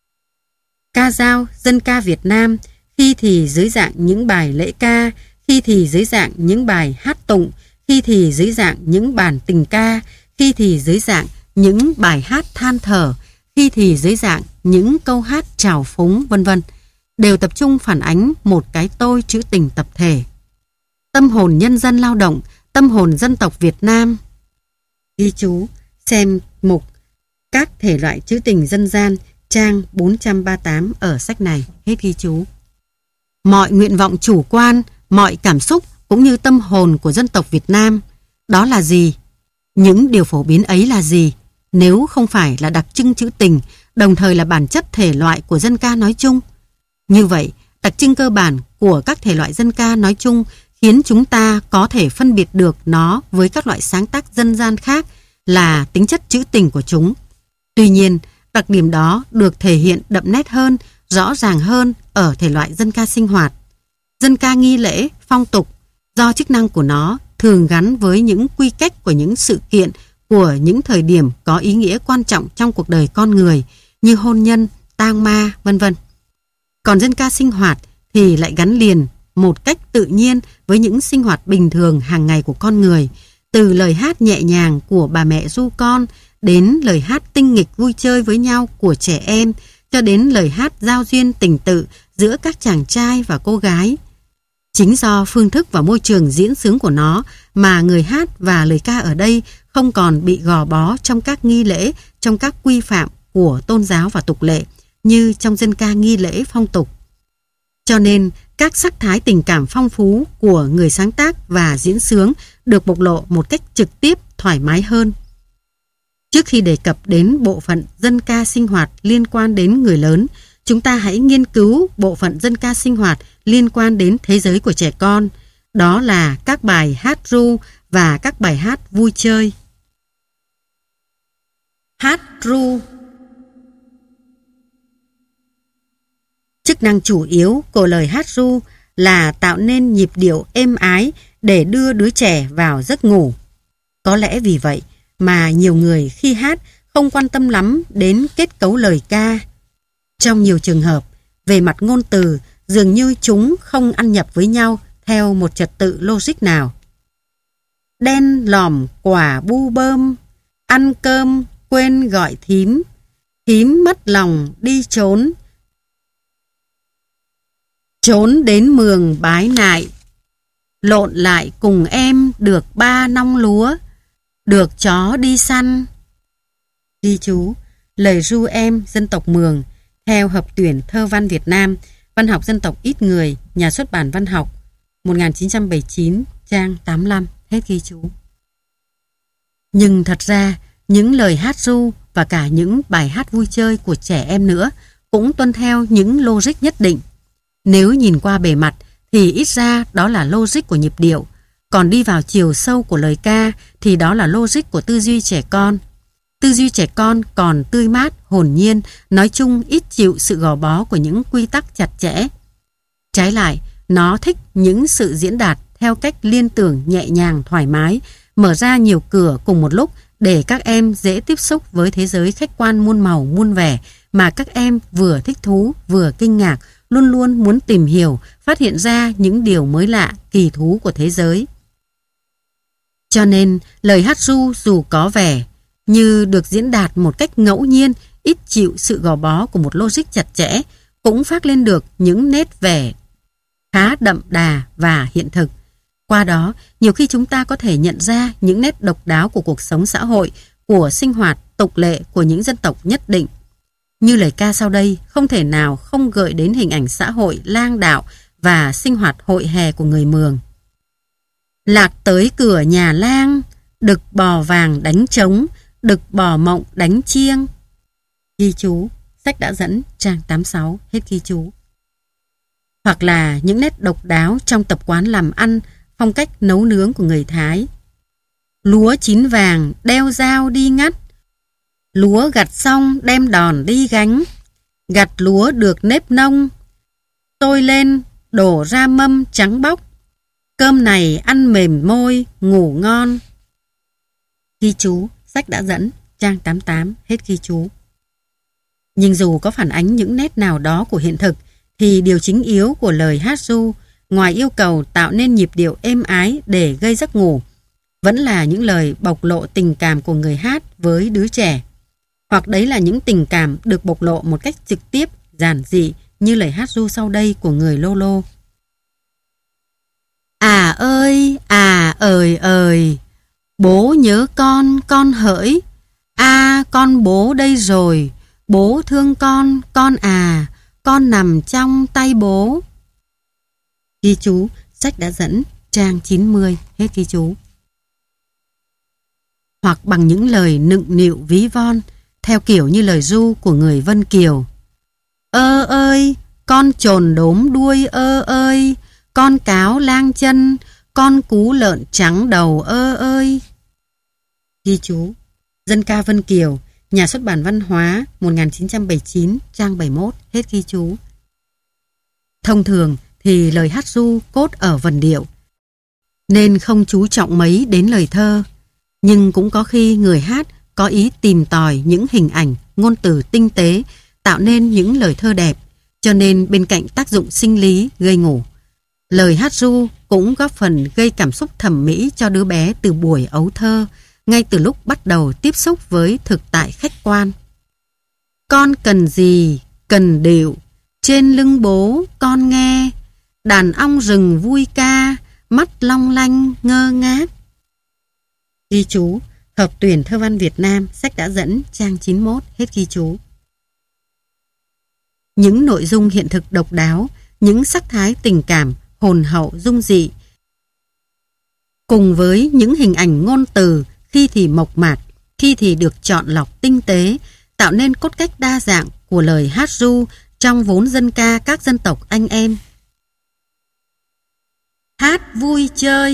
Ca dao, dân ca Việt Nam khi thì dưới dạng những bài lễ ca, khi thì dưới dạng những bài hát tụng, khi thì dưới dạng những bản tình ca, khi thì dưới dạng những bài hát than thở, khi thì dưới dạng những câu hát trào phúng, vân vân, đều tập trung phản ánh một cái tôi trữ tình tập thể. Tâm hồn nhân dân lao động, tâm hồn dân tộc Việt Nam. Ghi chú, xem mục Các thể loại trữ tình dân gian, trang 438 ở sách này, hết ghi chú. Mọi nguyện vọng chủ quan, mọi cảm xúc cũng như tâm hồn của dân tộc Việt Nam, đó là gì? Những điều phổ biến ấy là gì? Nếu không phải là đặc trưng trữ tình, đồng thời là bản chất thể loại của dân ca nói chung. Như vậy, đặc trưng cơ bản của các thể loại dân ca nói chung khiến chúng ta có thể phân biệt được nó với các loại sáng tác dân gian khác là tính chất trữ tình của chúng. Tuy nhiên, đặc điểm đó được thể hiện đậm nét hơn, rõ ràng hơn ở thể loại dân ca sinh hoạt. Dân ca nghi lễ, phong tục, do chức năng của nó thường gắn với những quy cách của những sự kiện, của những thời điểm có ý nghĩa quan trọng trong cuộc đời con người như hôn nhân, tang ma, vân vân. Còn dân ca sinh hoạt thì lại gắn liền một cách tự nhiên với những sinh hoạt bình thường hàng ngày của con người, từ lời hát nhẹ nhàng của bà mẹ ru con đến lời hát tinh nghịch vui chơi với nhau của trẻ em, cho đến lời hát giao duyên tình tự giữa các chàng trai và cô gái. Chính do phương thức và môi trường diễn xướng của nó mà người hát và lời ca ở đây không còn bị gò bó trong các nghi lễ, trong các quy phạm của tôn giáo và tục lệ như trong dân ca nghi lễ phong tục. Cho nên, các sắc thái tình cảm phong phú của người sáng tác và diễn xướng được bộc lộ một cách trực tiếp, thoải mái hơn. Trước khi đề cập đến bộ phận dân ca sinh hoạt liên quan đến người lớn, chúng ta hãy nghiên cứu bộ phận dân ca sinh hoạt liên quan đến thế giới của trẻ con. Đó là các bài hát ru và các bài hát vui chơi. Hát ru. Chức năng chủ yếu của lời hát ru là tạo nên nhịp điệu êm ái để đưa đứa trẻ vào giấc ngủ. Có lẽ vì vậy mà nhiều người khi hát không quan tâm lắm đến kết cấu lời ca. Trong nhiều trường hợp, về mặt ngôn từ, dường như chúng không ăn nhập với nhau theo một trật tự logic nào. Đen lòm quả bu bơm, ăn cơm quên gọi thím, thím mất lòng đi trốn, trốn đến mường bái nại, lộn lại cùng em được 3 nong lúa, được chó đi săn. Ghi chú, lời ru em dân tộc Mường theo hợp tuyển thơ văn Việt Nam, văn học dân tộc ít người, Nhà xuất bản Văn học, 1979, trang 85, hết ghi chú. Nhưng thật ra, những lời hát ru và cả những bài hát vui chơi của trẻ em nữa cũng tuân theo những logic nhất định. Nếu nhìn qua bề mặt thì ít ra đó là logic của nhịp điệu, còn đi vào chiều sâu của lời ca thì đó là logic của tư duy trẻ con. Tư duy trẻ con còn tươi mát, hồn nhiên, nói chung ít chịu sự gò bó của những quy tắc chặt chẽ. Trái lại, nó thích những sự diễn đạt theo cách liên tưởng nhẹ nhàng, thoải mái, mở ra nhiều cửa cùng một lúc để các em dễ tiếp xúc với thế giới khách quan muôn màu, muôn vẻ mà các em vừa thích thú, vừa kinh ngạc, luôn luôn muốn tìm hiểu, phát hiện ra những điều mới lạ, kỳ thú của thế giới. Cho nên, lời hát ru dù có vẻ như được diễn đạt một cách ngẫu nhiên, ít chịu sự gò bó của một logic chặt chẽ, cũng phác lên được những nét vẻ khá đậm đà và hiện thực. Qua đó, nhiều khi chúng ta có thể nhận ra những nét độc đáo của cuộc sống xã hội, của sinh hoạt, tục lệ của những dân tộc nhất định. Như lời ca sau đây không thể nào không gợi đến hình ảnh xã hội lang đạo và sinh hoạt hội hè của người Mường. Lạc tới cửa nhà lang, đực bò vàng đánh trống, đực bò mộng đánh chiêng. Ghi chú, sách đã dẫn, trang 86, hết ghi chú. Hoặc là những nét độc đáo trong tập quán làm ăn, phong cách nấu nướng của người Thái. Lúa chín vàng đeo dao đi ngắt, lúa gặt xong đem đòn đi gánh, gặt lúa được nếp nông, tôi lên đổ ra mâm trắng bóc, cơm này ăn mềm môi, ngủ ngon. Ghi chú, sách đã dẫn, trang 88, hết ghi chú. Nhưng dù có phản ánh những nét nào đó của hiện thực, thì điều chính yếu của lời hát ru, ngoài yêu cầu tạo nên nhịp điệu êm ái để gây giấc ngủ, vẫn là những lời bộc lộ tình cảm của người hát với đứa trẻ. Hoặc đấy là những tình cảm được bộc lộ một cách trực tiếp, giản dị như lời hát ru sau đây của người Lô Lô. À ơi, à ời ời, bố nhớ con hỡi. À con bố đây rồi, bố thương con à, con nằm trong tay bố. Ghi chú, sách đã dẫn, trang 90, hết ghi chú. Hoặc bằng những lời nựng nịu ví von, theo kiểu như lời ru của người Vân Kiều. Ơ ơi, con chồn đốm đuôi ơ ơi, con cáo lang chân, con cú lợn trắng đầu ơ ơi. Ghi chú, dân ca Vân Kiều, Nhà xuất bản Văn hóa 1979, trang 71, hết ghi chú. Thông thường thì lời hát ru cốt ở vần điệu, nên không chú trọng mấy đến lời thơ. Nhưng cũng có khi người hát có ý tìm tòi những hình ảnh, ngôn từ tinh tế, tạo nên những lời thơ đẹp, cho nên bên cạnh tác dụng sinh lý gây ngủ, lời hát ru cũng góp phần gây cảm xúc thẩm mỹ cho đứa bé từ buổi ấu thơ, ngay từ lúc bắt đầu tiếp xúc với thực tại khách quan. Con cần gì, cần điệu, trên lưng bố con nghe, đàn ong rừng vui ca, mắt long lanh ngơ ngác. Ghi chú, Hợp tuyển thơ văn Việt Nam, sách đã dẫn, trang 91, hết ghi chú. Những nội dung hiện thực độc đáo, những sắc thái tình cảm, hồn hậu dung dị, cùng với những hình ảnh ngôn từ khi thì mộc mạc, khi thì được chọn lọc tinh tế, tạo nên cốt cách đa dạng của lời hát ru trong vốn dân ca các dân tộc anh em. Hát vui chơi.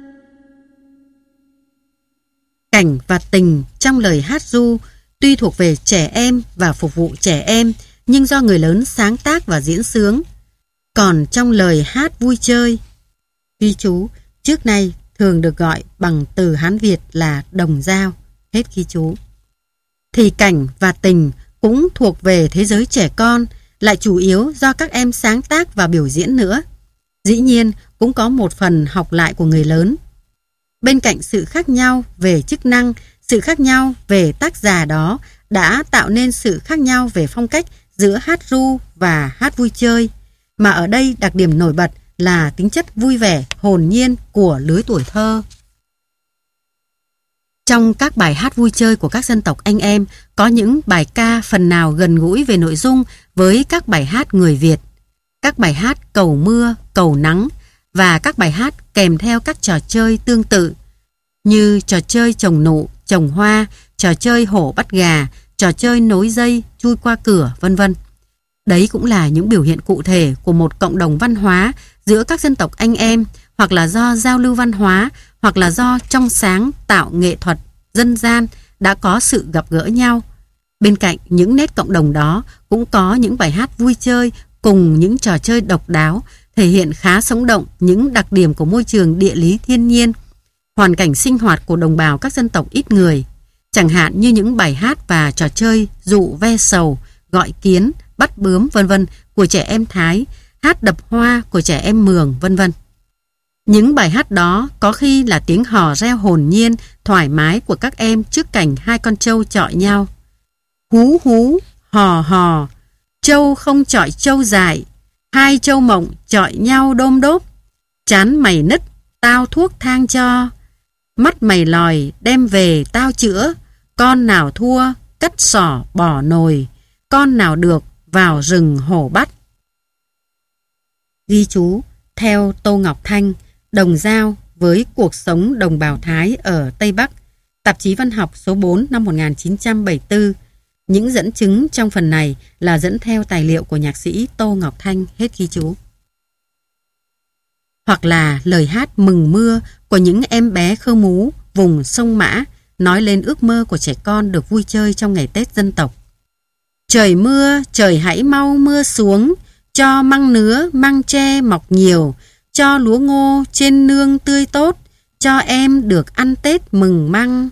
Cảnh và tình trong lời hát ru tuy thuộc về trẻ em và phục vụ trẻ em, nhưng do người lớn sáng tác và diễn xướng. Còn trong lời hát vui chơi, ghi chú, trước nay thường được gọi bằng từ Hán Việt là đồng dao, hết ghi chú, thì cảnh và tình cũng thuộc về thế giới trẻ con, lại chủ yếu do các em sáng tác và biểu diễn nữa. Dĩ nhiên cũng có một phần học lại của người lớn. Bên cạnh sự khác nhau về chức năng, sự khác nhau về tác giả đó đã tạo nên sự khác nhau về phong cách giữa hát ru và hát vui chơi, mà ở đây đặc điểm nổi bật là tính chất vui vẻ, hồn nhiên của lứa tuổi thơ. Trong các bài hát vui chơi của các dân tộc anh em có những bài ca phần nào gần gũi về nội dung với các bài hát người Việt, các bài hát cầu mưa, cầu nắng và các bài hát kèm theo các trò chơi tương tự như trò chơi trồng nụ, trồng hoa, trò chơi hổ bắt gà, trò chơi nối dây, chui qua cửa, vân vân. Đấy cũng là những biểu hiện cụ thể của một cộng đồng văn hóa giữa các dân tộc anh em, hoặc là do giao lưu văn hóa, hoặc là do trong sáng tạo nghệ thuật dân gian đã có sự gặp gỡ nhau. Bên cạnh những nét cộng đồng đó cũng có những bài hát vui chơi cùng những trò chơi độc đáo, thể hiện khá sống động những đặc điểm của môi trường địa lý thiên nhiên, hoàn cảnh sinh hoạt của đồng bào các dân tộc ít người, chẳng hạn như những bài hát và trò chơi dụ ve sầu, gọi kiến, bắt bướm vân vân của trẻ em Thái, hát đập hoa của trẻ em Mường vân vân. Những bài hát đó có khi là tiếng hò reo hồn nhiên, thoải mái của các em trước cảnh hai con trâu chọi nhau. Hú hú, hò hò, trâu không chọi trâu dại, hai trâu mộng chọi nhau đôm đốp. Chán mày nứt, tao thuốc thang cho, mắt mày lòi đem về tao chữa. Con nào thua, cắt sỏ bỏ nồi, con nào được vào rừng hổ bắt. Ghi chú theo Tô Ngọc Thanh, đồng dao với cuộc sống đồng bào Thái ở Tây Bắc, tạp chí Văn học số 4 năm 1974. Những dẫn chứng trong phần này là dẫn theo tài liệu của nhạc sĩ Tô Ngọc Thanh, hết ghi chú. Hoặc là lời hát mừng mưa của những em bé Khơ Mú vùng sông Mã, nói lên ước mơ của trẻ con được vui chơi trong ngày Tết dân tộc. Trời mưa, trời hãy mau mưa xuống, cho măng nứa, măng tre mọc nhiều, cho lúa ngô trên nương tươi tốt, cho em được ăn Tết mừng măng.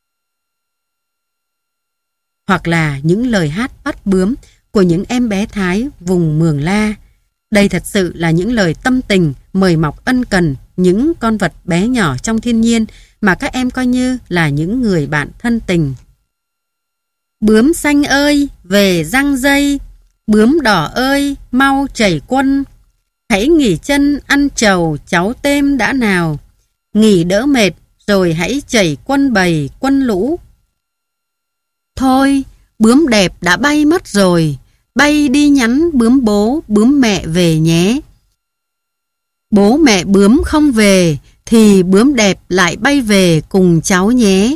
Hoặc là những lời hát bắt bướm của những em bé Thái vùng Mường La. Đây thật sự là những lời tâm tình mời mọc ân cần những con vật bé nhỏ trong thiên nhiên mà các em coi như là những người bạn thân tình. Bướm xanh ơi, về răng dây, bướm đỏ ơi, mau chảy quân. Hãy nghỉ chân ăn trầu cháu têm đã nào, nghỉ đỡ mệt rồi hãy chảy quân bầy quân lũ. Thôi, bướm đẹp đã bay mất rồi, bay đi nhắn bướm bố, bướm mẹ về nhé. Bố mẹ bướm không về, thì bướm đẹp lại bay về cùng cháu nhé.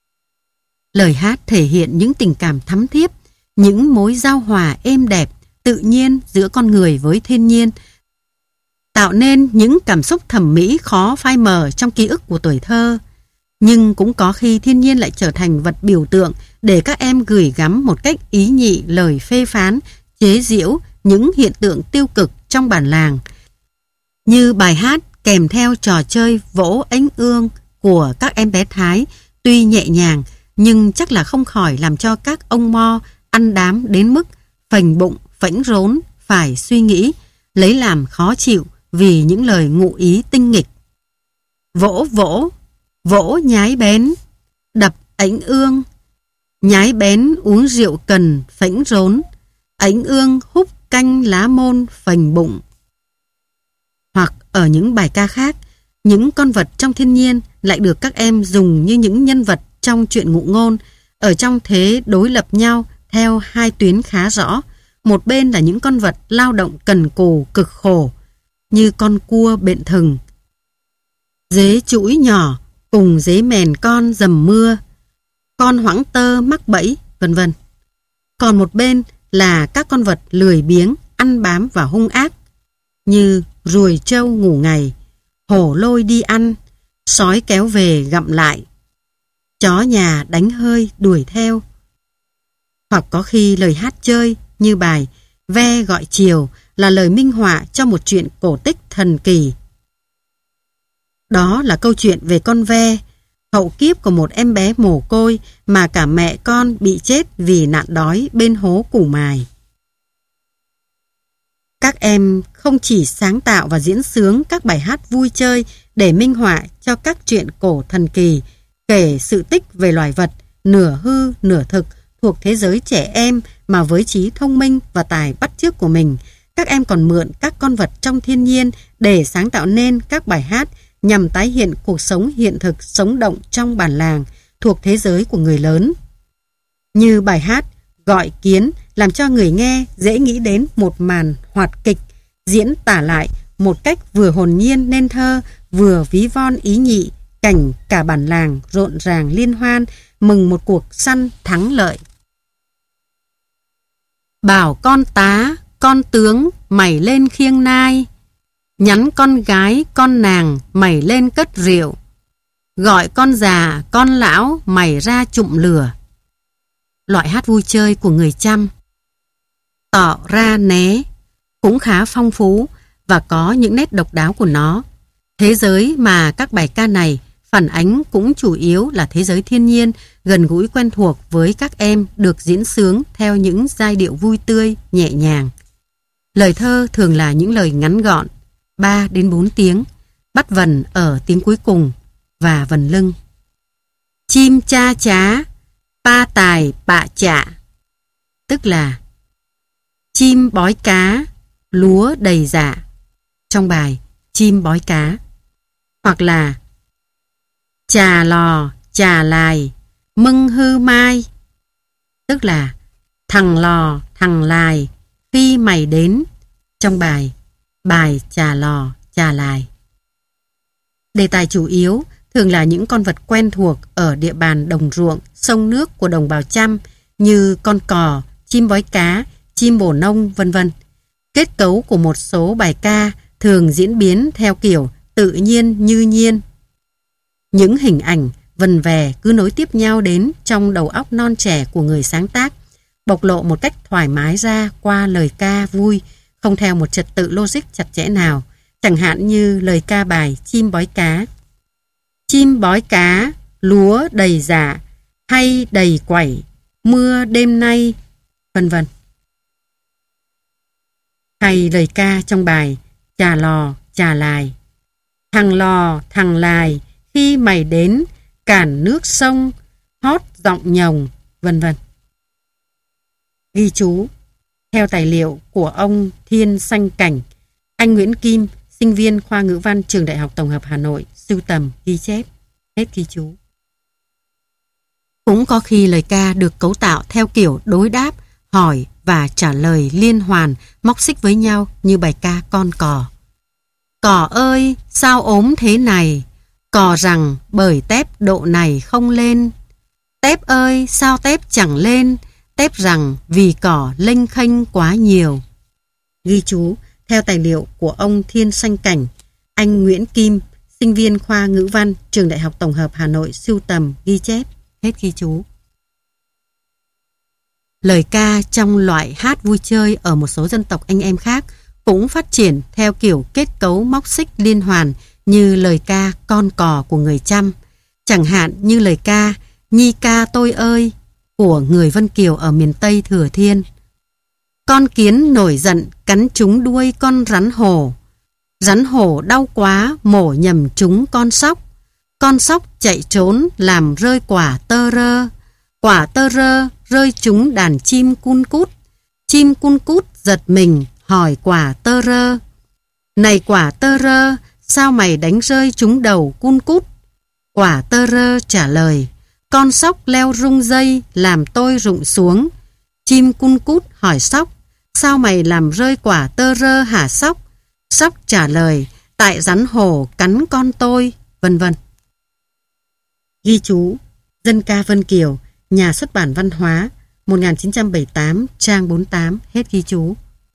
Lời hát thể hiện những tình cảm thắm thiết, những mối giao hòa êm đẹp, tự nhiên giữa con người với thiên nhiên, tạo nên những cảm xúc thẩm mỹ khó phai mờ trong ký ức của tuổi thơ. Nhưng cũng có khi thiên nhiên lại trở thành vật biểu tượng để các em gửi gắm một cách ý nhị lời phê phán, chế giễu những hiện tượng tiêu cực trong bản làng. Như bài hát kèm theo trò chơi vỗ ánh ương của các em bé Thái, tuy nhẹ nhàng nhưng chắc là không khỏi làm cho các ông mo ăn đám đến mức phành bụng, phễnh rốn, phải suy nghĩ, lấy làm khó chịu vì những lời ngụ ý tinh nghịch. Vỗ vỗ, vỗ nhái bén, đập ánh ương, nhái bén uống rượu cần phễnh rốn, ánh ương húp canh lá môn phành bụng. Hoặc ở những bài ca khác, những con vật trong thiên nhiên lại được các em dùng như những nhân vật trong truyện ngụ ngôn, ở trong thế đối lập nhau theo hai tuyến khá rõ. Một bên là những con vật lao động cần cù cực khổ, như con cua bện thừng, dế chuỗi nhỏ cùng dế mèn con dầm mưa, con hoãng tơ mắc bẫy, vân vân. Còn một bên là các con vật lười biếng, ăn bám và hung ác, như ruồi trâu ngủ ngày, hổ lôi đi ăn, sói kéo về gặm lại, chó nhà đánh hơi đuổi theo. Hoặc có khi lời hát chơi như bài Ve gọi chiều là lời minh họa cho một chuyện cổ tích thần kỳ. Đó là câu chuyện về con ve, hậu kiếp của một em bé mồ côi mà cả mẹ con bị chết vì nạn đói bên hố củ mài. Các em không chỉ sáng tạo và diễn xướng các bài hát vui chơi để minh họa cho các chuyện cổ thần kỳ, kể sự tích về loài vật nửa hư nửa thực thuộc thế giới trẻ em mà với trí thông minh và tài bắt chước của mình, các em còn mượn các con vật trong thiên nhiên để sáng tạo nên các bài hát nhằm tái hiện cuộc sống hiện thực sống động trong bản làng thuộc thế giới của người lớn. Như bài hát Gọi kiến làm cho người nghe dễ nghĩ đến một màn hoạt kịch diễn tả lại một cách vừa hồn nhiên nên thơ, vừa ví von ý nhị cảnh cả bản làng rộn ràng liên hoan mừng một cuộc săn thắng lợi. Bảo con tá, con tướng mày lên khiêng nai, nhắn con gái con nàng mày lên cất rượu, gọi con già, con lão mày ra chụm lửa. Loại hát vui chơi của người Chăm. Tỏ ra né cũng khá phong phú và có những nét độc đáo của nó. Thế giới mà các bài ca này phản ánh cũng chủ yếu là thế giới thiên nhiên, gần gũi quen thuộc với các em, được diễn xướng theo những giai điệu vui tươi, nhẹ nhàng. Lời thơ thường là những lời ngắn gọn, 3 đến 4 tiếng, bắt vần ở tiếng cuối cùng và vần lưng. Chim cha chá, pa tài bạ chạ, tức là chim bói cá, lúa đầy dạ, trong bài chim bói cá. Hoặc là chà lò, chà lài, mưng hư mai, tức là thằng lò, thằng lài, khi mày đến, trong bài chà lò, chà lài. Đề tài chủ yếu thường là những con vật quen thuộc ở địa bàn đồng ruộng, sông nước của đồng bào Chăm như con cò, chim bói cá, chim bồ nông, vân vân. Kết cấu của một số bài ca thường diễn biến theo kiểu tự nhiên như nhiên. Những hình ảnh vần vè cứ nối tiếp nhau đến trong đầu óc non trẻ của người sáng tác, bộc lộ một cách thoải mái ra qua lời ca vui, không theo một trật tự logic chặt chẽ nào. Chẳng hạn như lời ca bài chim bói cá. Chim bói cá, lúa đầy dạ, hay đầy quẩy, mưa đêm nay, vân vân. Hay lời ca trong bài chà lò, chà lài, thằng lò, thằng lài, khi mày đến, cản nước sông, hót giọng nhồng, vân vân. Ghi chú. Theo tài liệu của ông Thiên Sanh Cảnh, anh Nguyễn Kim, sinh viên khoa ngữ văn trường Đại học Tổng hợp Hà Nội, sưu tầm, ghi chép. Hết ghi chú. Cũng có khi lời ca được cấu tạo theo kiểu đối đáp, hỏi và trả lời liên hoàn, móc xích với nhau như bài ca Con cò. Cò ơi, sao ốm thế này? Cò rằng bởi tép độ này không lên. Tép ơi, sao tép chẳng lên? Tép rằng vì cỏ lênh khênh quá nhiều. Ghi chú. Theo tài liệu của ông Thiên Sanh Cảnh, anh Nguyễn Kim, sinh viên khoa ngữ văn trường Đại học Tổng hợp Hà Nội, sưu tầm, ghi chép. Hết ghi chú. Lời ca trong loại hát vui chơi ở một số dân tộc anh em khác cũng phát triển theo kiểu kết cấu móc xích liên hoàn như lời ca Con cò của người Chăm, chẳng hạn như lời ca Nhi ca tôi ơi của người Vân Kiều ở miền Tây Thừa Thiên. Con kiến nổi giận cắn trúng đuôi con rắn hổ. Rắn hổ đau quá mổ nhầm trúng con sóc. Con sóc chạy trốn làm rơi quả tơ rơ. Quả tơ rơ rơi trúng đàn chim cun cút. Chim cun cút giật mình hỏi quả tơ rơ. Này quả tơ rơ, sao mày đánh rơi trúng đầu cun cút? Quả tơ rơ trả lời. Con sóc leo rung dây làm tôi rụng xuống. Chim cun cút hỏi sóc. Sao mày làm rơi quả tơ rơ hả sóc? Sóc trả lời. Tại rắn hổ cắn con tôi, vân vân. Ghi chú. Dân ca Vân Kiều, Nhà xuất bản Văn hóa, 1978, trang 48, hết ghi chú.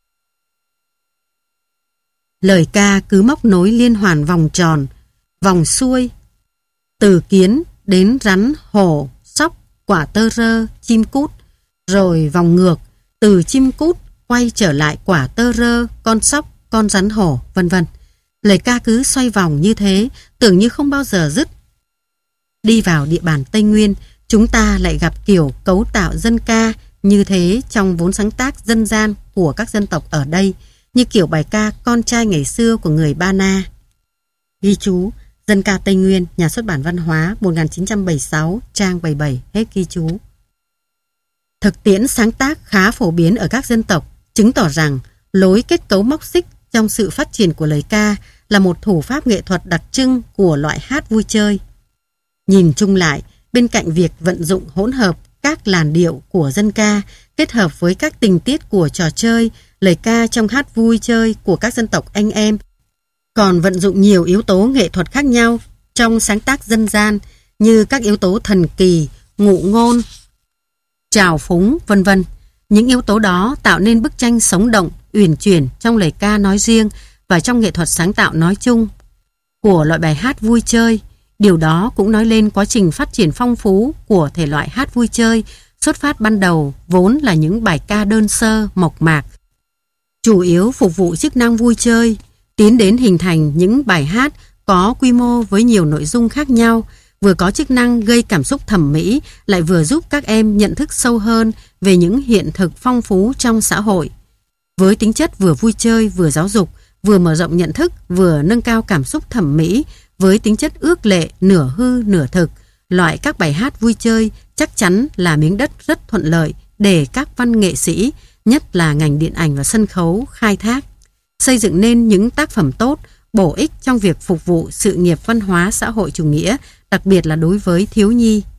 Lời ca cứ móc nối liên hoàn vòng tròn, vòng xuôi, từ kiến đến rắn, hổ, sóc, quả tơ rơ, chim cút, rồi vòng ngược, từ chim cút quay trở lại quả tơ rơ, con sóc, con rắn hổ, vân vân. Lời ca cứ xoay vòng như thế, tưởng như không bao giờ dứt. Đi vào địa bàn Tây Nguyên, chúng ta lại gặp kiểu cấu tạo dân ca như thế trong vốn sáng tác dân gian của các dân tộc ở đây, như kiểu bài ca Con trai ngày xưa của người Ba Na. Ghi chú. Dân ca Tây Nguyên, Nhà xuất bản Văn hóa, 1976, trang 77, hết ghi chú. Thực tiễn sáng tác khá phổ biến ở các dân tộc, chứng tỏ rằng lối kết cấu móc xích trong sự phát triển của lời ca là một thủ pháp nghệ thuật đặc trưng của loại hát vui chơi. Nhìn chung lại, bên cạnh việc vận dụng hỗn hợp các làn điệu của dân ca kết hợp với các tình tiết của trò chơi, lời ca trong hát vui chơi của các dân tộc anh em còn vận dụng nhiều yếu tố nghệ thuật khác nhau trong sáng tác dân gian như các yếu tố thần kỳ, ngụ ngôn, trào phúng, vân vân. Những yếu tố đó tạo nên bức tranh sống động, uyển chuyển trong lời ca nói riêng và trong nghệ thuật sáng tạo nói chung của loại bài hát vui chơi. Điều đó cũng nói lên quá trình phát triển phong phú của thể loại hát vui chơi, xuất phát ban đầu vốn là những bài ca đơn sơ, mộc mạc, chủ yếu phục vụ chức năng vui chơi, tiến đến hình thành những bài hát có quy mô với nhiều nội dung khác nhau, vừa có chức năng gây cảm xúc thẩm mỹ, lại vừa giúp các em nhận thức sâu hơn về những hiện thực phong phú trong xã hội. Với tính chất vừa vui chơi vừa giáo dục, vừa mở rộng nhận thức, vừa nâng cao cảm xúc thẩm mỹ, với tính chất ước lệ nửa hư nửa thực, loại các bài hát vui chơi chắc chắn là miếng đất rất thuận lợi để các văn nghệ sĩ, nhất là ngành điện ảnh và sân khấu khai thác, xây dựng nên những tác phẩm tốt, bổ ích trong việc phục vụ sự nghiệp văn hóa xã hội chủ nghĩa, đặc biệt là đối với thiếu nhi.